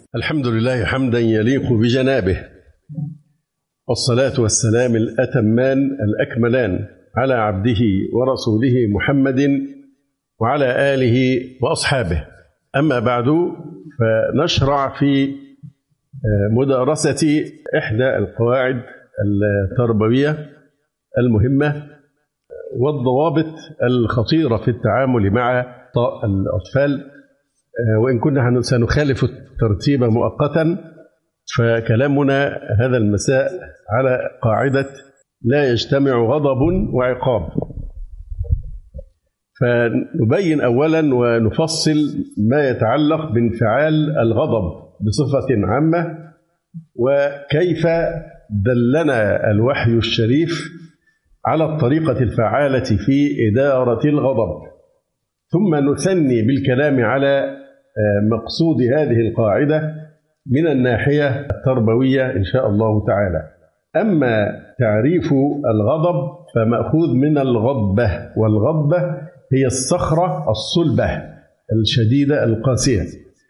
الحمد لله حمدا يليق بجنابه، والصلاة والسلام الأتمان الأكملان على عبده ورسوله محمد وعلى آله وأصحابه. أما بعد، فنشرع في مدارسة إحدى القواعد التربوية المهمة والضوابط الخطيرة في التعامل مع الأطفال. وإن كنا سنخالف الترتيب مؤقتا، فكلامنا هذا المساء على قاعدة لا يجتمع غضب وعقاب. فنبين أولا ونفصل ما يتعلق بانفعال الغضب بصفة عامة، وكيف دلنا الوحي الشريف على الطريقة الفعالة في إدارة الغضب. ثم نثني بالكلام على مقصود هذه القاعدة من الناحية التربوية إن شاء الله تعالى. أما تعريف الغضب فمأخوذ من الغضبة، والغضبة هي الصخرة الصلبة الشديدة القاسية،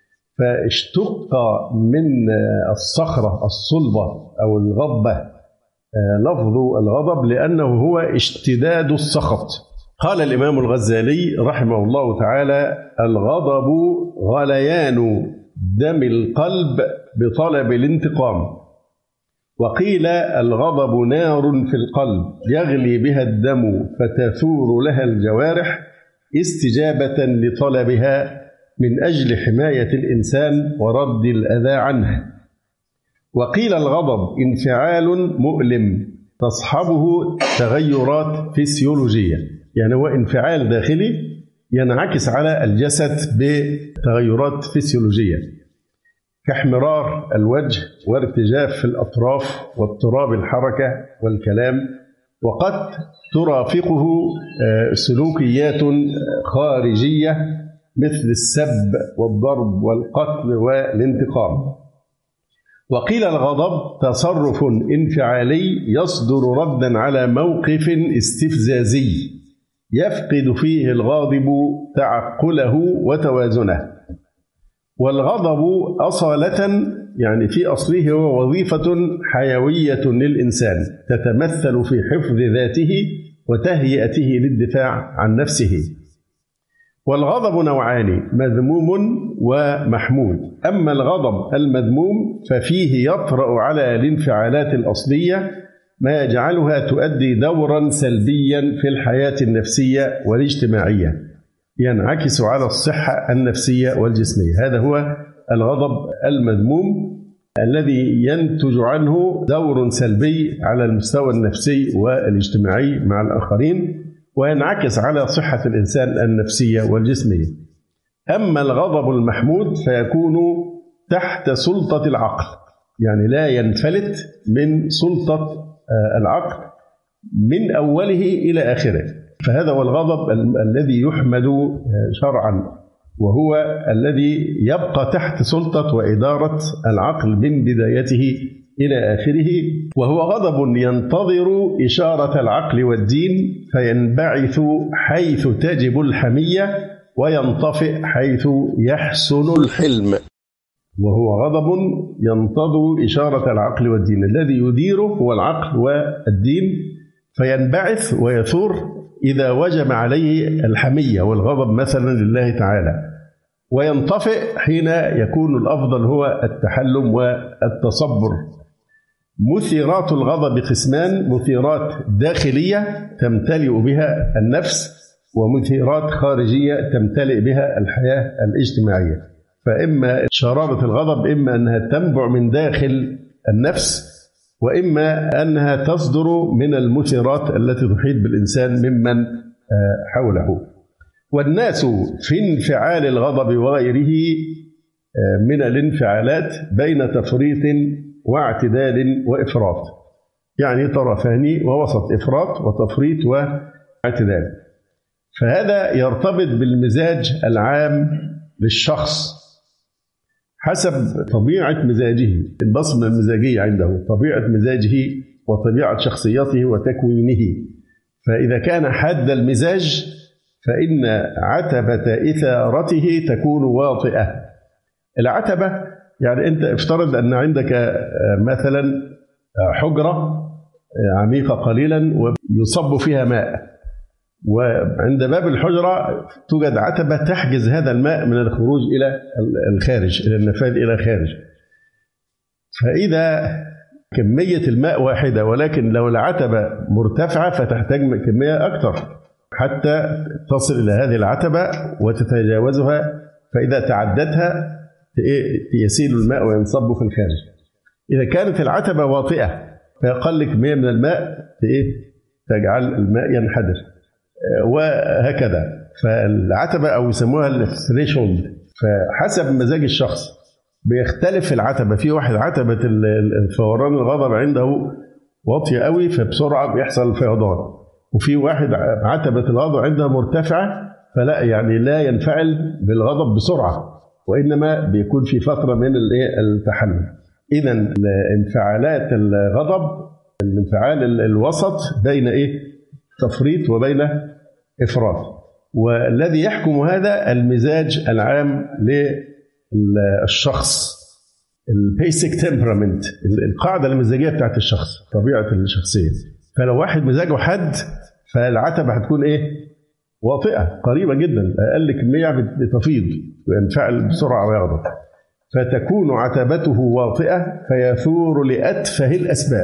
فاشتق من الصخرة الصلبة أو الغضبة لفظ الغضب لأنه هو اشتداد السخط. قال الإمام الغزالي رحمه الله تعالى: الغضب غليان دم القلب بطلب الانتقام. وقيل الغضب نار في القلب يغلي بها الدم فتثور لها الجوارح استجابة لطلبها من أجل حماية الإنسان ورد الأذى عنه. وقيل الغضب انفعال مؤلم تصحبه تغيرات فسيولوجية، يعني هو انفعال داخلي ينعكس على الجسد بتغيرات فسيولوجية كاحمرار الوجه وارتجاف في الأطراف واضطراب الحركة والكلام، وقد ترافقه سلوكيات خارجية مثل السب والضرب والقتل والانتقام. وقيل الغضب تصرف انفعالي يصدر ردا على موقف استفزازي يفقد فيه الغاضب تعقله وتوازنه. والغضب أصالة، يعني في أصله، هو وظيفة حيوية للإنسان تتمثل في حفظ ذاته وتهيئته للدفاع عن نفسه. والغضب نوعان: مذموم ومحمود. أما الغضب المذموم ففيه يطرأ على الانفعالات الأصلية ما يجعلها تؤدي دورا سلبيا في الحياة النفسية والاجتماعية ينعكس على الصحة النفسية والجسمية. هذا هو الغضب المذموم الذي ينتج عنه دور سلبي على المستوى النفسي والاجتماعي مع الآخرين، وينعكس على صحة الإنسان النفسية والجسمية. أما الغضب المحمود فيكون تحت سلطة العقل، يعني لا ينفلت من سلطة العقل من أوله إلى آخره. فهذا هو الغضب الذي يحمد شرعا، وهو الذي يبقى تحت سلطة وإدارة العقل من بدايته إلى آخره، وهو غضب ينتظر إشارة العقل والدين فينبعث حيث تجب الحمية وينطفئ حيث يحسن الحلم. وهو غضب ينتظر إشارة العقل والدين، الذي يديره هو العقل والدين، فينبعث ويثور إذا وجب عليه الحمية والغضب مثلا لله تعالى، وينطفئ حين يكون الأفضل هو التحلم والتصبر. مثيرات الغضب قسمان: مثيرات داخلية تمتلئ بها النفس، ومثيرات خارجية تمتلئ بها الحياة الاجتماعية. فإما شرارة الغضب إما أنها تنبع من داخل النفس، وإما أنها تصدر من المثيرات التي تحيط بالإنسان ممن حوله. والناس في انفعال الغضب وغيره من الانفعالات بين تفريط واعتدال وإفراط، يعني طرفان ووسط، إفراط وتفريط واعتدال. فهذا يرتبط بالمزاج العام للشخص حسب طبيعة مزاجه، البصمة المزاجية عنده، طبيعة مزاجه وطبيعة شخصيته وتكوينه. فإذا كان حاد المزاج فإن عتبة إثارته تكون واطئة. العتبة يعني أنت افترض أن عندك مثلا حجرة عميقة قليلا ويصب فيها ماء، وعند باب الحجرة توجد عتبة تحجز هذا الماء من الخروج إلى الخارج، إلى النفاذ إلى الخارج. فإذا كمية الماء واحدة، ولكن لو العتبة مرتفعة فتحتاج كمية أكثر حتى تصل إلى هذه العتبة وتتجاوزها، فإذا تعدتها يسيل الماء وينصب في الخارج. إذا كانت العتبة واطئة فيقل كمية من الماء تجعل الماء ينحدر، وهكذا. فالعتبة أو يسموها الثريشولد، فحسب مزاج الشخص بيختلف العتبة. في واحد عتبة الفوران الغضب عنده واطية قوي فبسرعة بيحصل فيضان، وفي واحد عتبة الغضب عندها مرتفعة فلا يعني لا ينفعل بالغضب بسرعة، وإنما بيكون في فترة من التحلل. إذن انفعالات الغضب الانفعال الوسط بين تفريط وبين إفراط، والذي يحكم هذا المزاج العام للشخص، البيسك تمبرامنت، القاعدة المزاجية بتاعت الشخص، طبيعة الشخصية. فلو واحد مزاجه حد فالعتبة هتكون واطئة قريبة جدا، أقل كمية بتفيض وينفعل بسرعة ويغضب. فتكون عتبته واطئة فيثور لأتفه الأسباب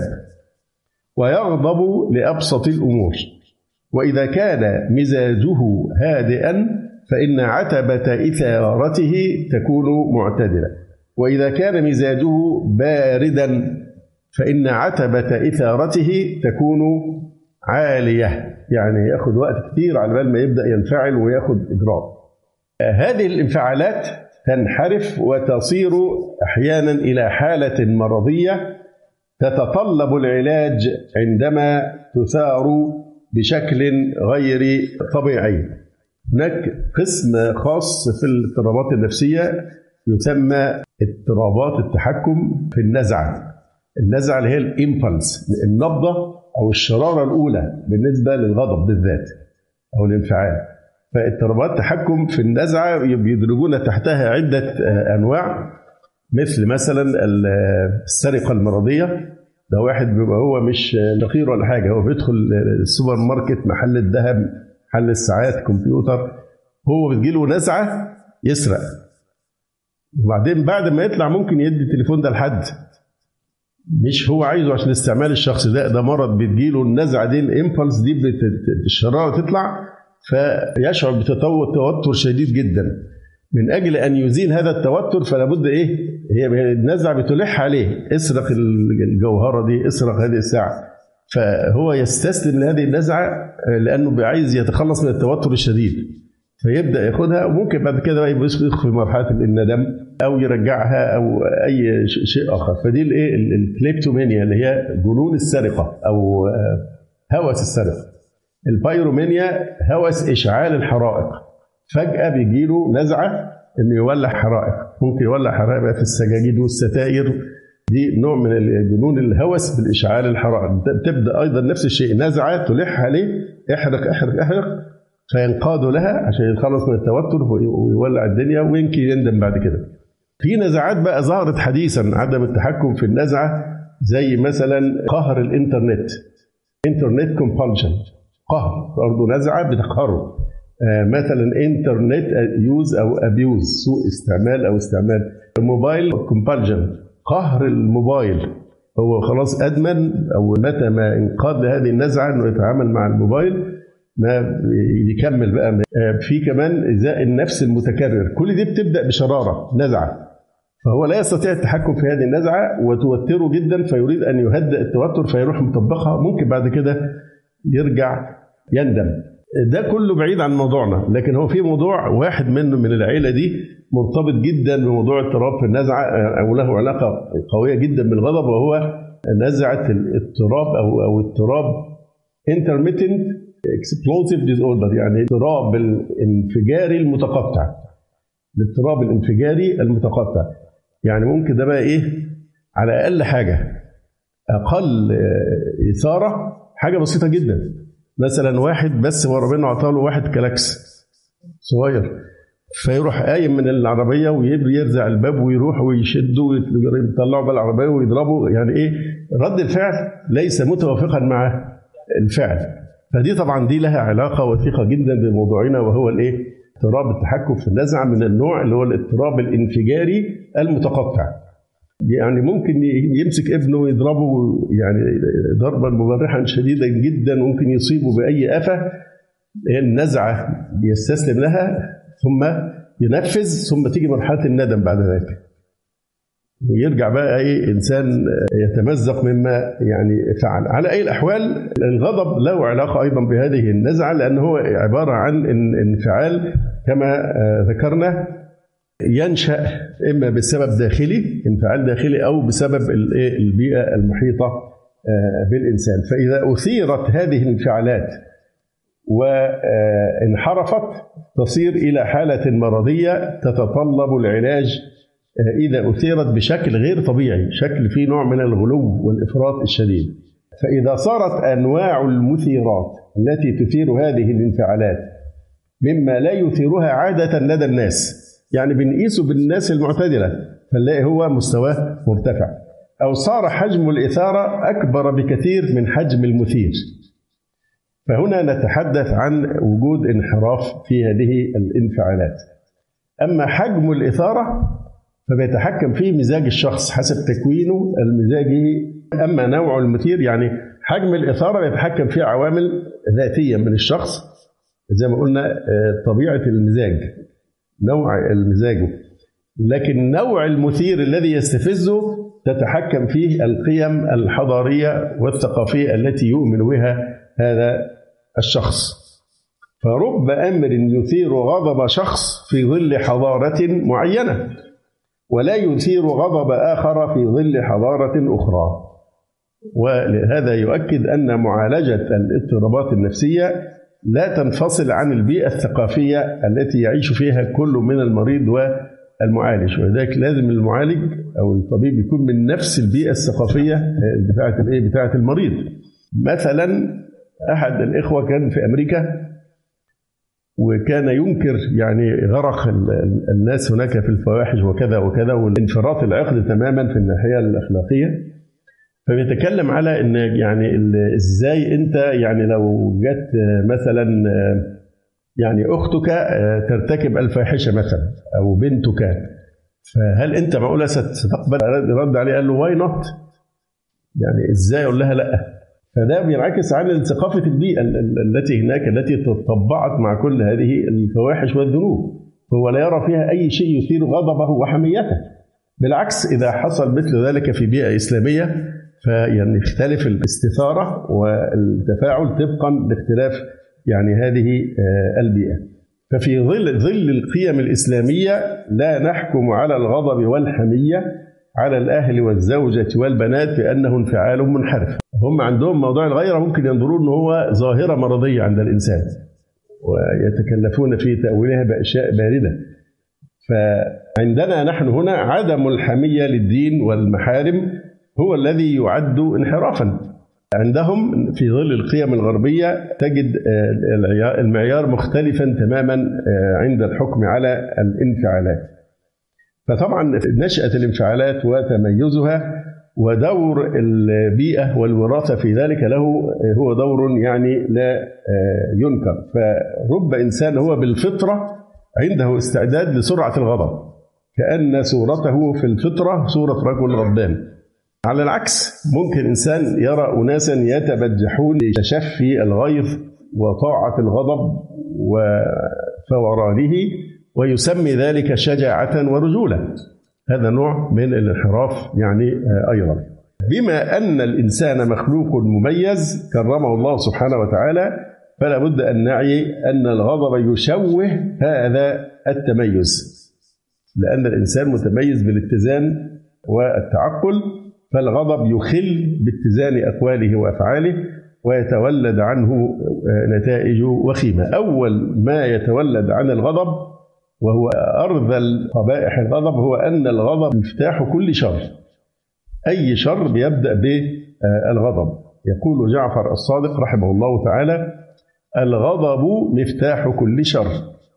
ويغضب لأبسط الأمور. وإذا كان مزاجه هادئا فإن عتبة إثارته تكون معتدلة، وإذا كان مزاجه باردا فإن عتبة إثارته تكون عالية، يعني يأخذ وقت كثير على بال ما يبدأ ينفعل ويأخذ إجراء. هذه الانفعالات تنحرف وتصير أحيانا إلى حالة مرضية تتطلب العلاج عندما تثار بشكل غير طبيعي. هناك قسم خاص في الاضطرابات النفسية يسمى اضطرابات التحكم في النزعة. النزعة اللي هي الإمبلس، النبضة أو الشرارة الأولى بالنسبة للغضب بالذات أو الانفعال. فاضطرابات التحكم في النزعة يدرجون تحتها عدة أنواع، مثلا السرقة المرضية. ده واحد بيبقى هو مش فقير ولا حاجة، هو بيدخل السوبر ماركت، محل الذهب، محل الساعات، كمبيوتر، هو بتجيله نزعة يسرق، وبعدين بعد ما يطلع ممكن يدي التليفون ده لحد مش هو عايزه عشان استعمال الشخص ده مرض بتجيله النزعة دي، الإمبلس دي الشرارة تطلع فيشعر بتوتر شديد جدا. من أجل أن يزيل هذا التوتر فلا بد هي النزعة بتلح عليه، اسرق الجوهرة دي، اسرق هذه الساعة، فهو يستسلم لهذه النزعة لأنه عايز يتخلص من التوتر الشديد، فيبدأ ياخدها، وممكن بعد كده يدخل في مرحلة الندم أو يرجعها أو أي شيء آخر. فدي الكليبتومانيا اللي هي جنون السرقة أو هوس السرقة. البايرومانيا هوس إشعال الحرائق، فجأة بيجيله نزعة إنه يولع حرائق، ممكن يولع حرائق بقى في السجاجيد والستائر، دي نوع من الجنون الهوس بالإشعال الحرائق. تبدأ أيضا نفس الشيء، نزعة تلح عليه، احرق احرق احرق، فينقاد لها عشان يتخلص من التوتر ويولع الدنيا، ويمكن يندم بعد كده. في نزعات بقى ظهرت حديثا عدم التحكم في النزعة، زي مثلا قهر الإنترنت، انترنت كومبالجن، قهر برضه نزعة بتقهره. مثلا انترنت يوز او ابيوز، سوء استعمال او استعمال. الموبايل كومبالجن، قهر الموبايل، هو خلاص ادمن، او متى ما انقاد لهذه النزعه انه يتعامل مع الموبايل ما يكمل بقى. في كمان ايذاء النفس المتكرر، كل دي بتبدا بشراره نزعه، فهو لا يستطيع التحكم في هذه النزعه وتوتره جدا، فيريد ان يهدئ التوتر فيروح مطبقها، ممكن بعد كده يرجع يندم. ده كله بعيد عن موضوعنا، لكن هو في موضوع واحد منه من العيلة دي مرتبط جدا بموضوع اضطراب في النزعة، أو له علاقة قوية جدا بالغضب، وهو نزعة الاضطراب أو اضطراب intermittent explosive disorder، يعني اضطراب الانفجاري المتقطع. الاضطراب الانفجاري المتقطع يعني ممكن ده بقى على أقل حاجة، أقل إثارة، حاجة بسيطة جدا، مثلا واحد بس هو ربنا عطاله واحد كلاكس صغير، فيروح قايم من العربية ويرزع الباب ويروح ويشده ويطلعه بالعربية ويضربه. يعني إيه؟ رد الفعل ليس متوافقا مع الفعل. فدي طبعا دي لها علاقة وثيقة جدا بموضوعنا، وهو الإيه؟ اضطراب التحكم في النزعة من النوع اللي هو الاضطراب الانفجاري المتقطع. يعني ممكن يمسك ابنه ويضربه يعني ضربا مبرحا شديدا جدا، ممكن يصيبه بأي آفة. النزعة يستسلم لها ثم ينفذ، ثم تيجي مرحلة الندم بعد ذلك، ويرجع بقى أي إنسان يتمزق مما يعني فعل. على أي الأحوال الغضب له علاقة أيضا بهذه النزعة، لأنه هو عبارة عن انفعال كما ذكرنا ينشأ إما بسبب داخلي، انفعال داخلي، أو بسبب البيئة المحيطة بالإنسان. فإذا أثيرت هذه الانفعالات وانحرفت تصير إلى حالة مرضية تتطلب العلاج إذا أثيرت بشكل غير طبيعي، شكل فيه نوع من الغلو والإفراط الشديد. فإذا صارت أنواع المثيرات التي تثير هذه الانفعالات مما لا يثيرها عادة لدى الناس، يعني بنقيسه بالناس المعتدلة فنلاقي هو مستواه مرتفع، أو صار حجم الإثارة أكبر بكثير من حجم المثير، فهنا نتحدث عن وجود انحراف في هذه الانفعالات. أما حجم الإثارة فبيتحكم فيه مزاج الشخص حسب تكوينه المزاجي. أما نوع المثير يعني حجم الإثارة يتحكم فيه عوامل ذاتية من الشخص، زي ما قلنا طبيعة المزاج، نوع المزاج. لكن نوع المثير الذي يستفزه تتحكم فيه القيم الحضارية والثقافية التي يؤمن بها هذا الشخص. فرب أمر يثير غضب شخص في ظل حضارة معينة، ولا يثير غضب آخر في ظل حضارة أخرى. ولهذا يؤكد أن معالجة الاضطرابات النفسية لا تنفصل عن البيئة الثقافية التي يعيش فيها كل من المريض والمعالج، ولذلك لازم المعالج أو الطبيب يكون من نفس البيئة الثقافية بتاعة المريض. مثلا أحد الإخوة كان في أمريكا وكان ينكر يعني غرق الناس هناك في الفواحش وكذا وكذا، والانفراط العقد تماما في الناحية الأخلاقية. فبيتكلم على ان يعني ازاي انت يعني لو جت مثلا يعني اختك ترتكب الفاحشه مثلا او بنتك، فهل انت معقوله ستقبل؟ رد عليه قال له واي نوت، يعني ازاي اقول لها لا؟ فده بينعكس على ثقافه البيئه التي هناك التي تطبعت مع كل هذه الفواحش والذنوب، هو لا يرى فيها اي شيء يثير غضبه وحميته. بالعكس إذا حصل مثل ذلك في بيئة إسلامية فيعني يختلف الاستثارة والتفاعل طبقا لاختلاف يعني هذه البيئة. ففي ظل القيم الإسلامية لا نحكم على الغضب والحمية على الأهل والزوجة والبنات بأنه انفعال منحرف. هم عندهم موضوع الغيرة ممكن ينظرون أنه هو ظاهرة مرضية عند الإنسان ويتكلفون في تأويلها بأشياء باردة. فعندنا نحن هنا عدم الحمية للدين والمحارم هو الذي يعد انحرافا. عندهم في ظل القيم الغربية تجد المعيار مختلفا تماما عند الحكم على الانفعالات. فطبعا نشأة الانفعالات وتميزها ودور البيئة والوراثة في ذلك له هو دور يعني لا ينكر. فرب إنسان هو بالفطرة عنده استعداد لسرعة الغضب، كأن صورته في الفطرة صورة رجل غضبان. على العكس ممكن إنسان يرى أناسا يتبجحون لتشفي الغيظ وطاعة الغضب وفورانه ويسمي ذلك شجاعة ورجولة. هذا نوع من الانحراف يعني أيضا. بما أن الإنسان مخلوق مميز كرمه الله سبحانه وتعالى فلا بد أن نعي أن الغضب يشوه هذا التميز، لأن الإنسان متميز بالاتزان والتعقل، فالغضب يخل باتزان أقواله وأفعاله ويتولد عنه نتائج وخيمة. أول ما يتولد عن الغضب وهو أرذل قبائح الغضب هو أن الغضب مفتاح كل شر. أي شر بيبدأ بالغضب. يقول جعفر الصادق رحمه الله تعالى: الغضب مفتاح كل شر.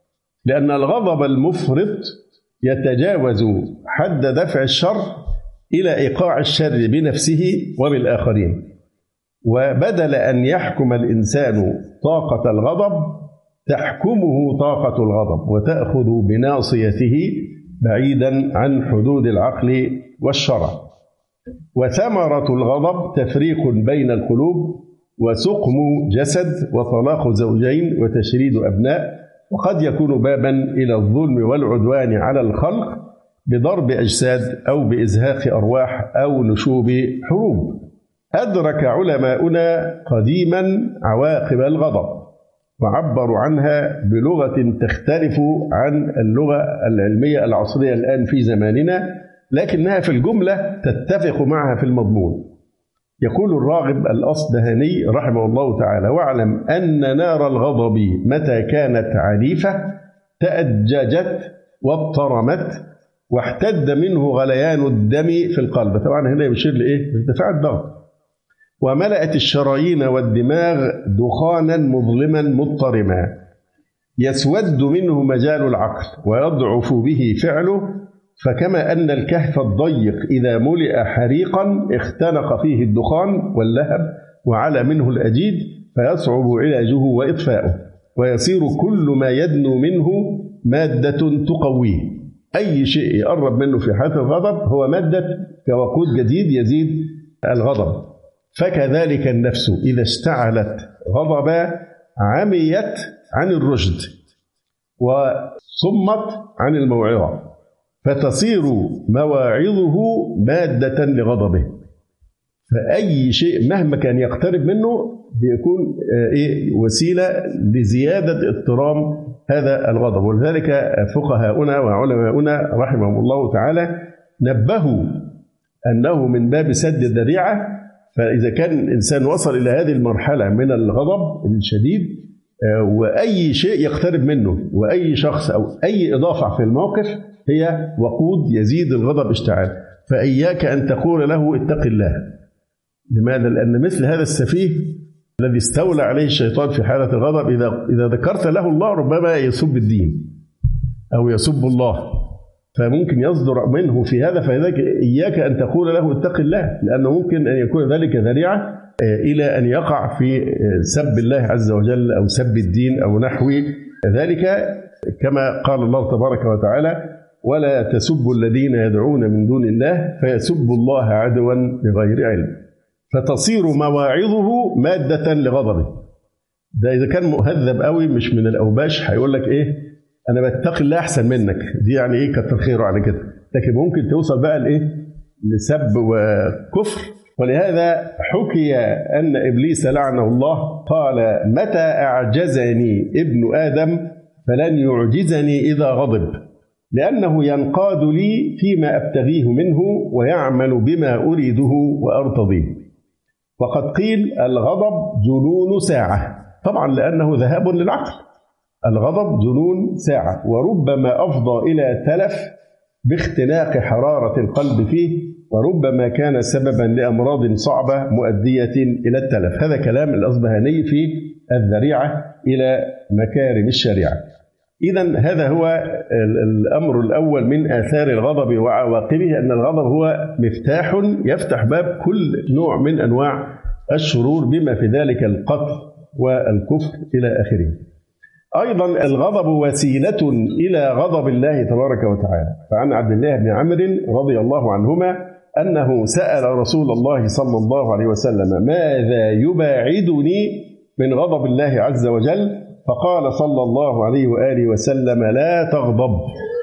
لأن الغضب المفرط يتجاوز حد دفع الشر إلى إيقاع الشر بنفسه وبالآخرين. وبدل أن يحكم الإنسان طاقة الغضب تحكمه طاقة الغضب وتأخذ بناصيته بعيدا عن حدود العقل والشرع. وثمرة الغضب تفريق بين القلوب وسقم جسد وطلاق زوجين وتشريد أبناء، وقد يكون بابا إلى الظلم والعدوان على الخلق بضرب أجساد أو بإزهاق أرواح أو نشوب حروب. أدرك علماؤنا قديما عواقب الغضب وعبروا عنها بلغة تختلف عن اللغة العلمية العصرية الآن في زماننا، لكنها في الجملة تتفق معها في المضمون. يقول الراغب الأصبهاني رحمه الله تعالى: واعلم أن نار الغضب متى كانت عنيفة تأججت واضطرمت واحتد منه غليان الدم في القلب. طبعا هنا يشير لإيه؟ ارتفاع الضغط. وملأت الشرايين والدماغ دخانا مظلما مضطرما يسود منه مجال العقل ويضعف به فعله، فكما أن الكهف الضيق إذا ملئ حريقا اختنق فيه الدخان واللهب وعلى منه الأجيد فيصعب علاجه وإطفاؤه، ويصير كل ما يدنو منه مادة تقويه. أي شيء يقرب منه في حالة الغضب هو مادة كوقود جديد يزيد الغضب. فكذلك النفس إذا اشتعلت غضبا عميت عن الرشد وصمت عن الموعظة، فتصير مواعظه مادة لغضبه. فأي شيء مهما كان يقترب منه بيكون وسيلة لزيادة اضطرام هذا الغضب. ولذلك فقهاؤنا وعلماؤنا رحمهم الله تعالى نبهوا أنه من باب سد الذريعة. فإذا كان الإنسان وصل إلى هذه المرحلة من الغضب الشديد وأي شيء يقترب منه وأي شخص أو أي إضافة في الموقف هي وقود يزيد الغضب اشتعال، فإياك أن تقول له اتق الله. لماذا؟ لأن مثل هذا السفيه الذي استولى عليه الشيطان في حالة الغضب إذا ذكرت له الله ربما يسب الدين أو يسب الله، فممكن يصدر منه في هذا. فلذلك إياك أن تقول له اتق الله، لأنه ممكن أن يكون ذلك ذريعة إلى أن يقع في سب الله عز وجل أو سب الدين أو نحو ذلك، كما قال الله تبارك وتعالى: ولا تسبوا الذين يدعون من دون الله فيسبوا الله عدوا بغير علم. فتصير مواعظه مادة لغضبه. ده إذا كان مهذب قوي مش من الأوباش هيقول لك إيه؟ أنا بتقي الله أحسن منك، دي يعني إيه؟ كتر خيره على كده. لكن ممكن توصل بقى لإيه؟ لسب وكفر. ولهذا حكي أن إبليس لعنه الله قال: متى أعجزني ابن آدم فلن يعجزني إذا غضب، لأنه ينقاد لي فيما أبتغيه منه ويعمل بما أريده وأرتضيه. وقد قيل الغضب جنون ساعة، طبعا لأنه ذهاب للعقل. الغضب جنون ساعة، وربما أفضى إلى تلف باختناق حرارة القلب فيه، وربما كان سببا لأمراض صعبة مؤدية إلى التلف. هذا كلام الأصبهاني في الذريعة إلى مكارم الشريعة. إذن هذا هو الأمر الأول من آثار الغضب وعواقبه، أن الغضب هو مفتاح يفتح باب كل نوع من أنواع الشرور بما في ذلك القتل والكفر إلى آخره. أيضا الغضب وسيلة إلى غضب الله تبارك وتعالى. فعن عبد الله بن عمرو رضي الله عنهما أنه سأل رسول الله صلى الله عليه وسلم: ماذا يباعدني من غضب الله عز وجل؟ فقال صلى الله عليه وآله وسلم: لا تغضب.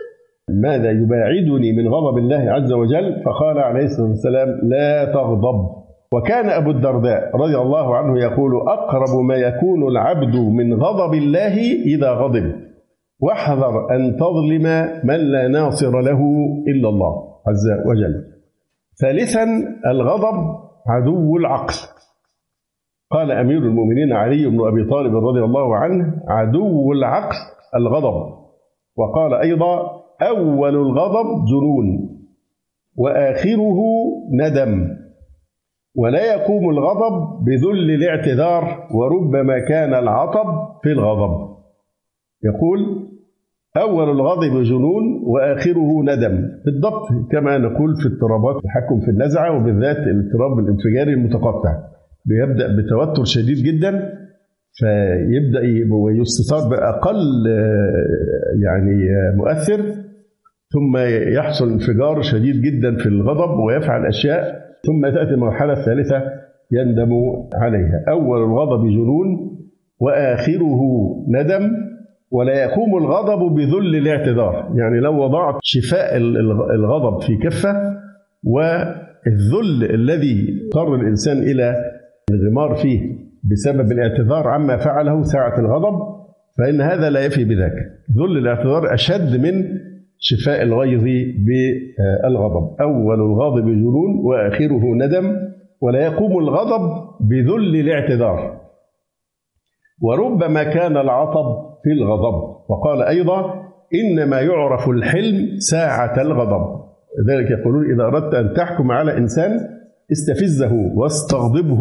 ماذا يباعدني من غضب الله عز وجل؟ فقال عليه الصلاة والسلام: لا تغضب. وكان أبو الدرداء رضي الله عنه يقول: أقرب ما يكون العبد من غضب الله إذا غضب، واحذر أن تظلم من لا ناصر له إلا الله عز وجل. ثالثا الغضب عدو العقل. قال أمير المؤمنين علي بن أبي طالب رضي الله عنه: عدو العقل الغضب. وقال أيضا: أول الغضب جنون وآخره ندم، ولا يقوم الغضب بذل الاعتذار، وربما كان العطب في الغضب. يقول: أول الغضب جنون وآخره ندم، بالضبط كما نقول في اضطرابات التحكم في النزعة، وبالذات الاضطراب الانفجاري المتقطع بيبدأ بتوتر شديد جدا، فيبدأ يستطاب بأقل يعني مؤثر، ثم يحصل انفجار شديد جدا في الغضب ويفعل أشياء، ثم تأتي المرحلة الثالثة يندم عليها. أول الغضب جنون وآخره ندم، ولا يقوم الغضب بذل الاعتذار. يعني لو وضعت شفاء الغضب في كفة والذل الذي اضطر الإنسان إلى الغمار فيه بسبب الاعتذار عما فعله ساعة الغضب، فإن هذا لا يفي بذاك. ذل الاعتذار أشد من شفاء الغيظ بالغضب. أول الغضب جنون وآخره ندم، ولا يقوم الغضب بذل الاعتذار. وربما كان العطب في الغضب. وقال أيضا: إنما يعرف الحلم ساعة الغضب. لذلك يقولون: إذا أردت أن تحكم على إنسان استفزه واستغضبه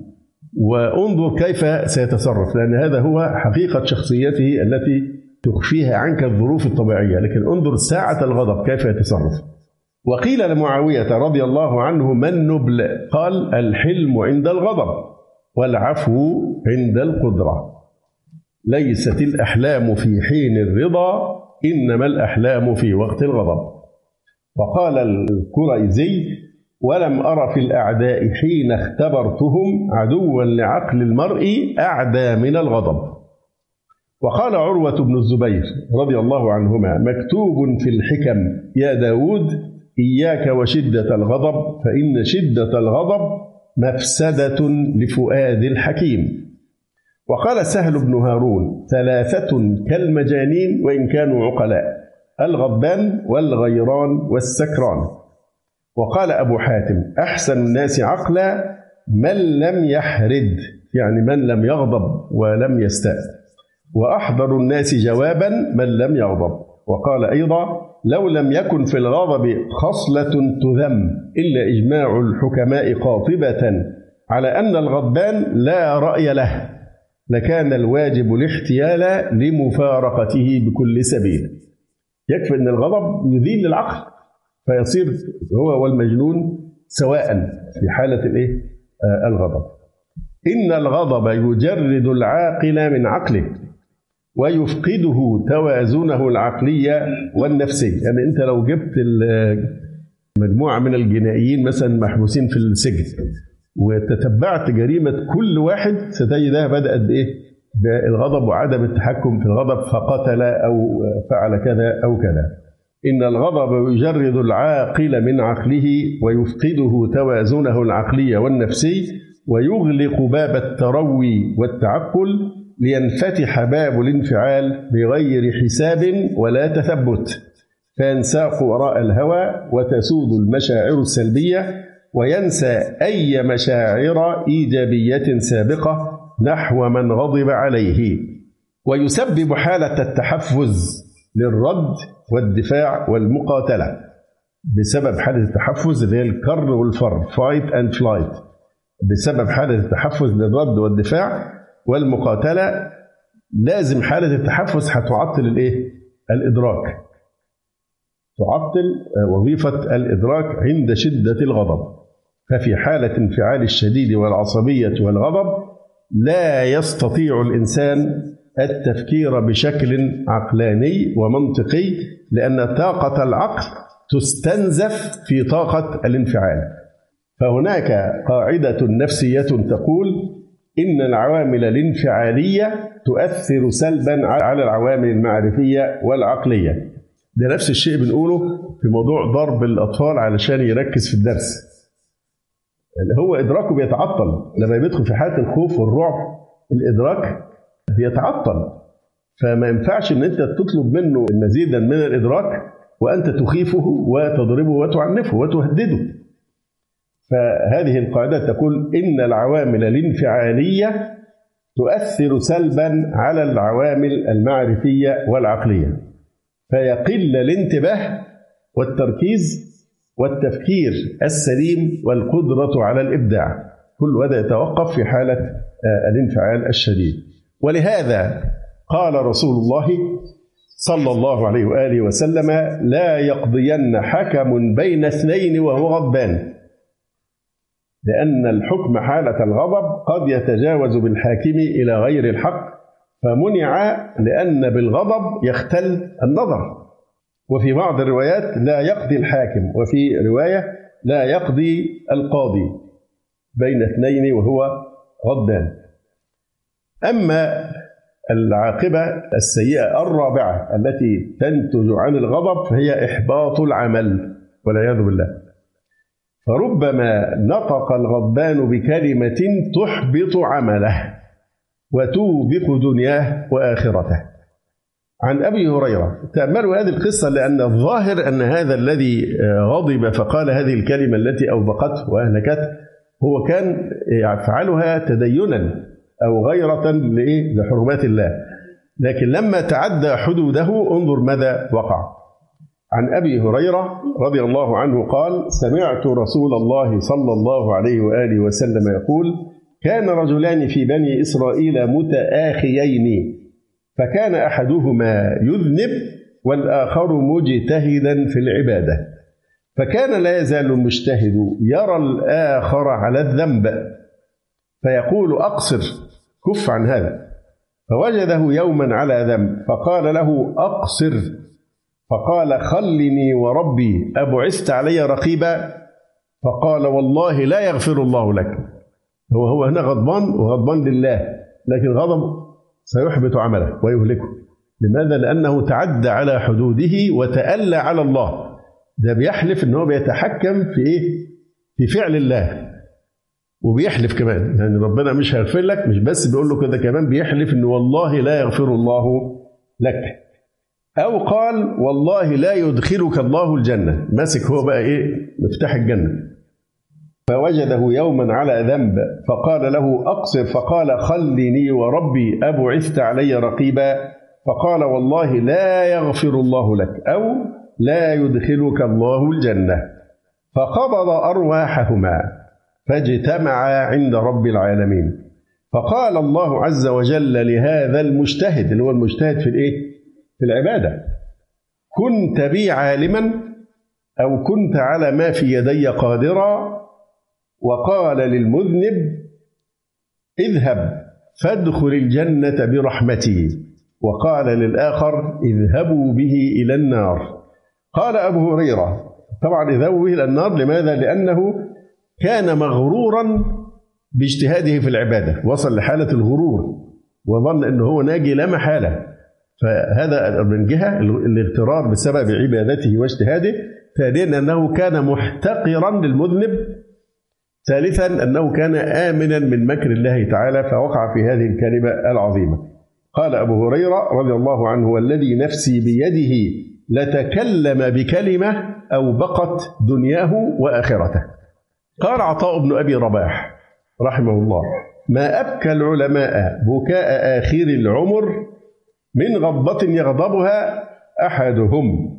وانظر كيف سيتصرف، لأن هذا هو حقيقة شخصيته التي تخفيها عنك الظروف الطبيعية، لكن انظر ساعة الغضب كيف يتصرف. وقيل لمعاوية رضي الله عنه: ما النبل؟ قال: الحلم عند الغضب والعفو عند القدرة. ليست الأحلام في حين الرضا، إنما الأحلام في وقت الغضب. وقال الكريزي: ولم أر في الأعداء حين اختبرتهم عدوا لعقل المرء أعدى من الغضب. وقال عروة بن الزبير رضي الله عنهما: مكتوب في الحكم يا داود إياك وشدة الغضب، فإن شدة الغضب مفسدة لفؤاد الحكيم. وقال سهل بن هارون: ثلاثة كالمجانين وإن كانوا عقلاء: الغضبان والغيران والسكران. وقال أبو حاتم: أحسن الناس عقلا من لم يحرد، يعني من لم يغضب ولم يستأ، وأحضر الناس جوابا من لم يغضب. وقال أيضا: لو لم يكن في الغضب خصلة تذم إلا إجماع الحكماء قاطبة على أن الغضبان لا رأي له، لكان الواجب الاحتيال لمفارقته بكل سبيل. يكفي أن الغضب يذيل العقل، فيصير هو والمجنون سواء في حالة الغضب. إن الغضب يجرد العاقل من عقله ويفقده توازنه العقلي والنفسي. يعني أنت لو جبت مجموعة من الجنائيين مثلا محبوسين في السجن وتتبعت جريمة كل واحد، ستجدها بدأت بالغضب وعدم التحكم في الغضب، فقتل أو فعل كذا أو كذا. إن الغضب يجرد العاقل من عقله ويفقده توازنه العقلي والنفسي، ويغلق باب التروي والتعقل لينفتح باب الانفعال بغير حساب ولا تثبت، فينساق وراء الهوى وتسود المشاعر السلبية، وينسى أي مشاعر إيجابية سابقة نحو من غضب عليه، ويسبب حالة التحفز للرد والدفاع والمقاتلة. بسبب حالة التحفز اللي هي الكر والفر، fight and flight، بسبب حالة التحفز للرد والدفاع والمقاتلة لازم حالة التحفز هتعطل الإدراك، تعطل وظيفة الإدراك عند شدة الغضب. ففي حالة انفعال الشديد والعصبية والغضب لا يستطيع الإنسان التفكير بشكل عقلاني ومنطقي، لأن طاقة العقل تستنزف في طاقة الانفعال. فهناك قاعدة نفسية تقول إن العوامل الانفعالية تؤثر سلبا على العوامل المعرفية والعقلية. ده نفس الشيء بنقوله في موضوع ضرب الأطفال علشان يركز في الدرس، اللي هو إدراكه بيتعطل لما بيدخل في حالة الخوف والرعب، الإدراك بيتعطل. فما ينفعش ان انت تطلب منه مزيدا من الادراك وانت تخيفه وتضربه وتعنفه وتهدده. فهذه القاعدة تقول ان العوامل الانفعالية تؤثر سلبا على العوامل المعرفية والعقلية، فيقل الانتباه والتركيز والتفكير السليم والقدرة على الإبداع. كل هذا يتوقف في حالة الانفعال الشديد. ولهذا قال رسول الله صلى الله عليه وآله وسلم: لا يقضين حكم بين اثنين وهو غضبان، لأن الحكم حالة الغضب قد يتجاوز بالحاكم إلى غير الحق، فمنع لأن بالغضب يختل النظر. وفي بعض الروايات: لا يقضي الحاكم، وفي رواية: لا يقضي القاضي بين اثنين وهو غضبان. أما العاقبة السيئة الرابعة التي تنتج عن الغضب فهي إحباط العمل والعياذ بالله. فربما نطق الغضبان بكلمة تحبط عمله وتوبق دنياه وآخرته. عن أبي هريرة، تأملوا هذه القصة، لأن الظاهر أن هذا الذي غضب فقال هذه الكلمة التي أوبقته وأهلكته هو كان يفعلها تدينا أو غيرة لحرمات الله، لكن لما تعدى حدوده انظر ماذا وقع. عن أبي هريرة رضي الله عنه قال: سمعت رسول الله صلى الله عليه وآله وسلم يقول: كان رجلان في بني إسرائيل متآخيين، فكان أحدهما يذنب والآخر مجتهدا في العبادة، فكان لا يزال المجتهد يرى الآخر على الذنب فيقول: أقصر، كف عن هذا. فوجده يوما على ذنب فقال له: أقصر، فقال: خلني وربي أبعثت علي رقيبا؟ فقال: والله لا يغفر الله لك. هو هنا غضبان وغضبان لله، لكن غضب سيحبط عمله ويهلكه. لماذا؟ لأنه تعدى على حدوده وتألى على الله. ده بيحلف أنه بيتحكم في فعل الله، وبيحلف كمان يعني ربنا مش هيغفر لك، مش بس بيقول له كده، كمان بيحلف أنه والله لا يغفر الله لك. أو قال: والله لا يدخلك الله الجنة، ماسك هو بقى مفتاح الجنة. فوجده يوما على ذنب فقال له: أقصر، فقال: خلني وربي أبعثت علي رقيبا؟ فقال: والله لا يغفر الله لك، أو لا يدخلك الله الجنة. فقبض أرواحهما فاجتمعا عند رب العالمين. فقال الله عز وجل لهذا المجتهد، اللي هو المجتهد في العبادة: كنت بي عالما أو كنت على ما في يدي قادرا؟ وقال للمذنب: اذهب فادخل الجنة برحمتي. وقال للآخر: اذهبوا به إلى النار. قال أبو هريرة: طبعا اذهبوا به إلى النار، لماذا؟ لأنه كان مغرورا باجتهاده في العبادة، وصل لحالة الغرور وظن أنه هو ناجي لا محالة. فهذا من جهة الاغترار بسبب عبادته واجتهاده. ثانيا أنه كان محتقرا للمذنب. ثالثا أنه كان آمنا من مكر الله تعالى، فوقع في هذه الكلمة العظيمة. قال أبو هريرة رضي الله عنه: والذي نفسي بيده لتكلم بكلمة أوبقت دنياه وآخرته. قال عطاء بن أبي رباح رحمه الله: ما أبكى العلماء بكاء آخر العمر من غضبة يغضبها أحدهم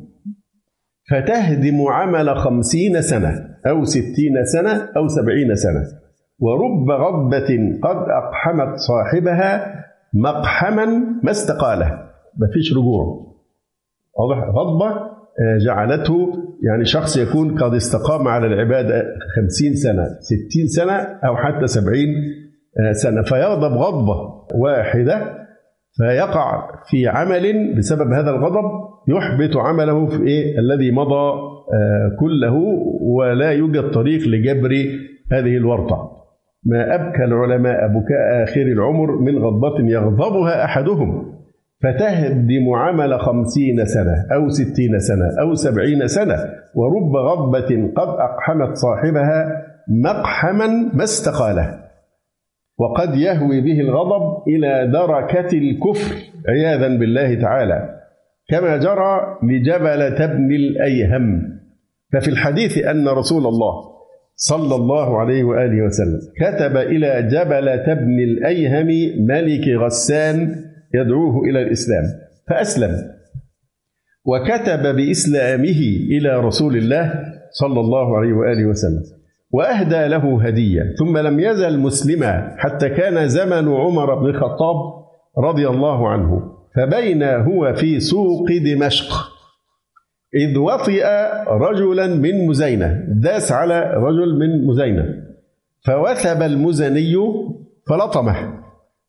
فتهدم عمل 50 سنة أو 60 سنة أو 70 سنة، ورب غضبة قد أقحمت صاحبها مقحما ما استقاله، ما فيش رجوع. واضح؟ غضبة جعلته يعني شخص يكون قد استقام على العبادة 50 سنة 60 سنة أو حتى 70 سنة، فيغضب غضبة واحدة فيقع في عمل بسبب هذا الغضب يحبط عمله في الذي مضى كله، ولا يوجد طريق لجبر هذه الورطة. ما أبكى العلماء بكاء آخر العمر من غضبة يغضبها أحدهم فتهدم عمل 50 سنة أو 60 سنة أو 70 سنة، ورب غضبة قد أقحمت صاحبها مقحما ما استقاله. وقد يهوي به الغضب إلى دركة الكفر عياذا بالله تعالى، كما جرى لجبلة بن الأيهم. ففي الحديث أن رسول الله صلى الله عليه وآله وسلم كتب إلى جبلة بن الأيهم ملك غسان يدعوه إلى الإسلام فأسلم، وكتب بإسلامه إلى رسول الله صلى الله عليه وآله وسلم وأهدى له هدية، ثم لم يزل مسلما حتى كان زمن عمر بن الخطاب رضي الله عنه، فبين هو في سوق دمشق إذ وطئ رجلا من مزينة، داس على رجل من مزينة، فوثب المزني فلطمه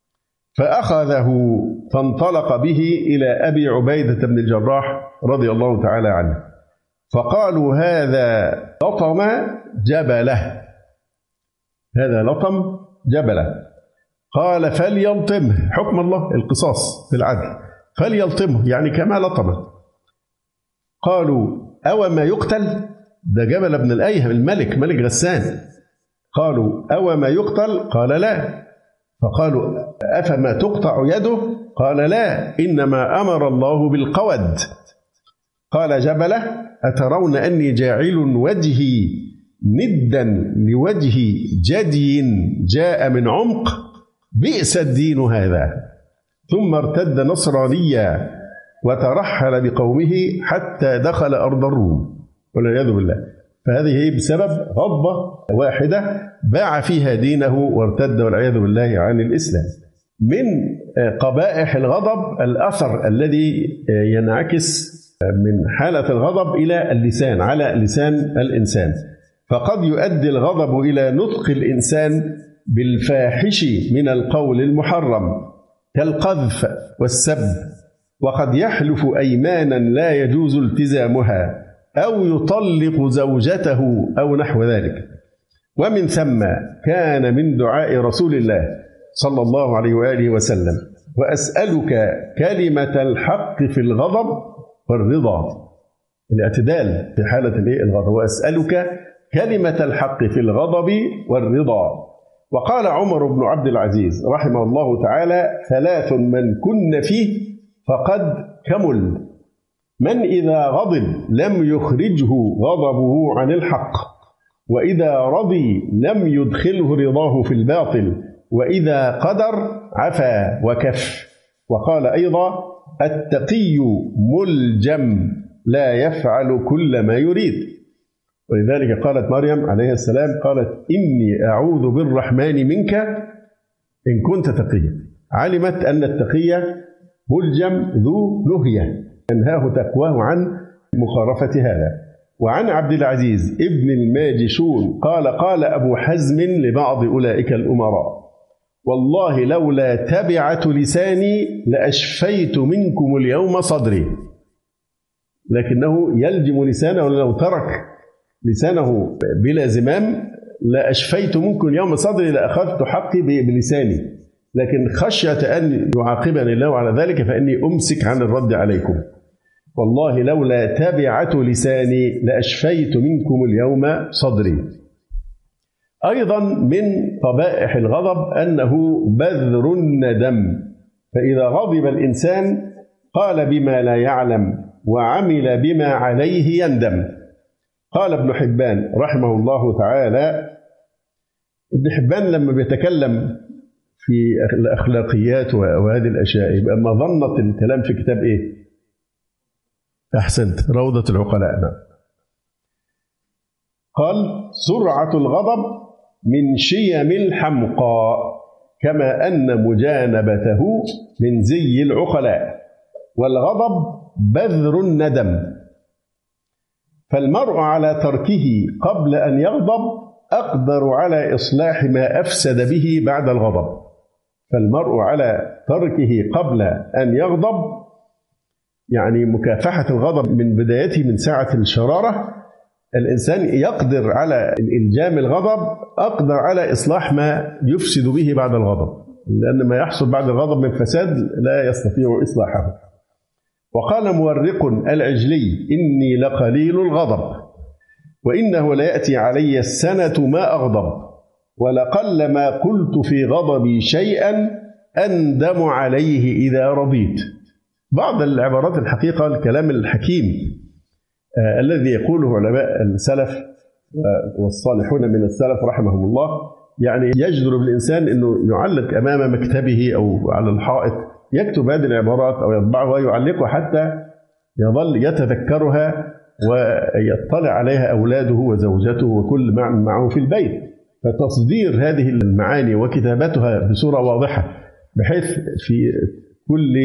فأخذه فانطلق به إلى أبي عبيدة بن الجراح رضي الله تعالى عنه، فقالوا هذا لطم جبله، هذا لطم جبله. قال فليلطمه، حكم الله القصاص في العدل، فليلطمه يعني كما لطمه. قالوا أو ما يقتل، ده جبل بن الأيهم الملك، ملك غسان. قالوا أو ما يقتل؟ قال لا. فقالوا أفما تقطع يده؟ قال لا، إنما أمر الله بالقود. قال جبله أترون أني جاعل وجهي ندا لوجه جدي جاء من عمق؟ بئس الدين هذا. ثم ارتد نصرانيا وترحل بقومه حتى دخل أرض الروم والعياذ بالله. فهذه بسبب غضبة واحدة باع فيها دينه وارتد والعياذ بالله عن الإسلام. من قبائح الغضب الأثر الذي ينعكس من حالة الغضب إلى اللسان، على لسان الإنسان، فقد يؤدي الغضب إلى نطق الإنسان بالفاحش من القول المحرم كالقذف والسب، وقد يحلف أيمانا لا يجوز التزامها أو يطلق زوجته أو نحو ذلك. ومن ثم كان من دعاء رسول الله صلى الله عليه وآله وسلم وأسألك كلمة الحق في الغضب والرضا، الاعتدال في حالة الغضب، وأسألك كلمة الحق في الغضب والرضا. وقال عمر بن عبد العزيز رحمه الله تعالى ثلاث من كن فيه فقد كمل: من إذا غضب لم يخرجه غضبه عن الحق، وإذا رضي لم يدخله رضاه في الباطل، وإذا قدر عفا وكف. وقال أيضا التقي ملجم لا يفعل كل ما يريد. ولذلك قالت مريم عليه السلام قالت إني أعوذ بالرحمن منك إن كنت تقيا. علمت أن التقي ملجم ذو نهية أنهاه تقواه عن مخالفة هذا. وعن عبد العزيز ابن الماجشون قال قال أبو حزم لبعض أولئك الأمراء والله لولا تبعة لساني لأشفيت منكم اليوم صدري. لكنه يلجم لسانه، لو ترك لسانه بلا زمام لأشفيت منكم اليوم صدري، لأخذت حقي بلساني، لكن خشية أن يعاقبني الله على ذلك فإني أمسك عن الرد عليكم. والله لولا تبعة لساني لأشفيت منكم اليوم صدري. أيضا من قبائح الغضب أنه بذر الندم، فإذا غضب الإنسان قال بما لا يعلم وعمل بما عليه يندم. قال ابن حبان رحمه الله تعالى، ابن حبان لما بيتكلم في الأخلاقيات وهذه الأشياء يبقى مظنة الكلام في كتاب إيه؟ أحسنت، روضة العقلاء. قال سرعة الغضب من شيم الحمقى، كما أن مجانبته من زي العقلاء، والغضب بذر الندم. فالمرء على تركه قبل أن يغضب أقدر على إصلاح ما أفسد به بعد الغضب. فالمرء على تركه قبل أن يغضب يعني مكافحة الغضب من بدايته من ساعة الشرارة، الإنسان يقدر على إلجام الغضب، أقدر على إصلاح ما يفسد به بعد الغضب، لأن ما يحصل بعد الغضب من فساد لا يستطيع إصلاحه. وقال مورق العجلي إني لقليل الغضب وإنه ليأتي علي السنة ما أغضب، ولقل ما قلت في غضبي شيئا أندم عليه إذا رضيت. بعض العبارات الحقيقة الكلام الحكيم الذي يقوله علماء السلف والصالحون من السلف رحمهم الله، يعني يجدر بالإنسان أنه يعلق أمام مكتبه أو على الحائط يكتب هذه العبارات أو يطبعها ويعلقها حتى يظل يتذكرها ويطلع عليها أولاده وزوجته وكل معه في البيت. فتصدير هذه المعاني وكتابتها بصورة واضحة بحيث في كل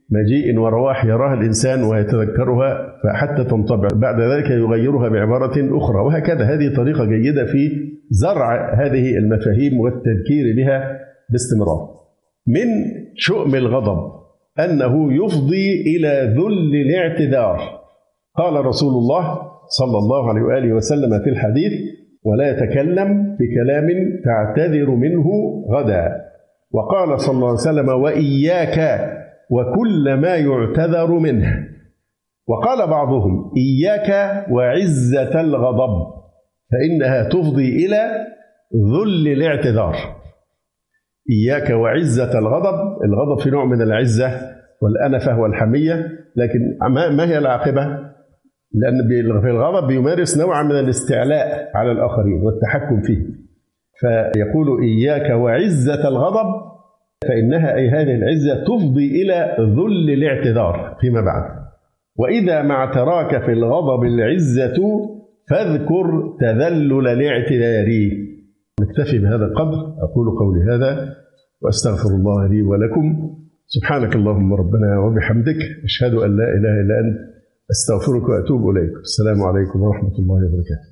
مجيء ورواح يراها الإنسان ويتذكرها فحتى تنطبع، بعد ذلك يغيرها بعبارة أخرى، وهكذا. هذه طريقة جيدة في زرع هذه المفاهيم والتذكير بها باستمرار. من شؤم الغضب أنه يفضي إلى ذل الاعتذار. قال رسول الله صلى الله عليه وآله وسلم في الحديث: ولا يتكلم بكلام تعتذر منه غدا. وقال صلى الله عليه وسلم: وإياك وكل ما يعتذر منه. وقال بعضهم: إياك وعزة الغضب فإنها تفضي إلى ذل الاعتذار. إياك وعزة الغضب، الغضب في نوع من العزة والأنفة والحمية، لكن ما هي العاقبة؟ لأن في الغضب بيمارس نوعا من الاستعلاء على الآخرين والتحكم فيه، فيقول: إياك وعزة الغضب فإنها أي هذه العزة تفضي إلى ذل الاعتذار فيما بعد. وإذا ما اعتراك في الغضب العزة فاذكر تذلل الاعتذار. نكتفي بهذا القدر. أقول قولي هذا وأستغفر الله لي ولكم. سبحانك اللهم ربنا وبحمدك، أشهد أن لا إله إلا أنت، أستغفرك وأتوب إليك. السلام عليكم ورحمة الله وبركاته.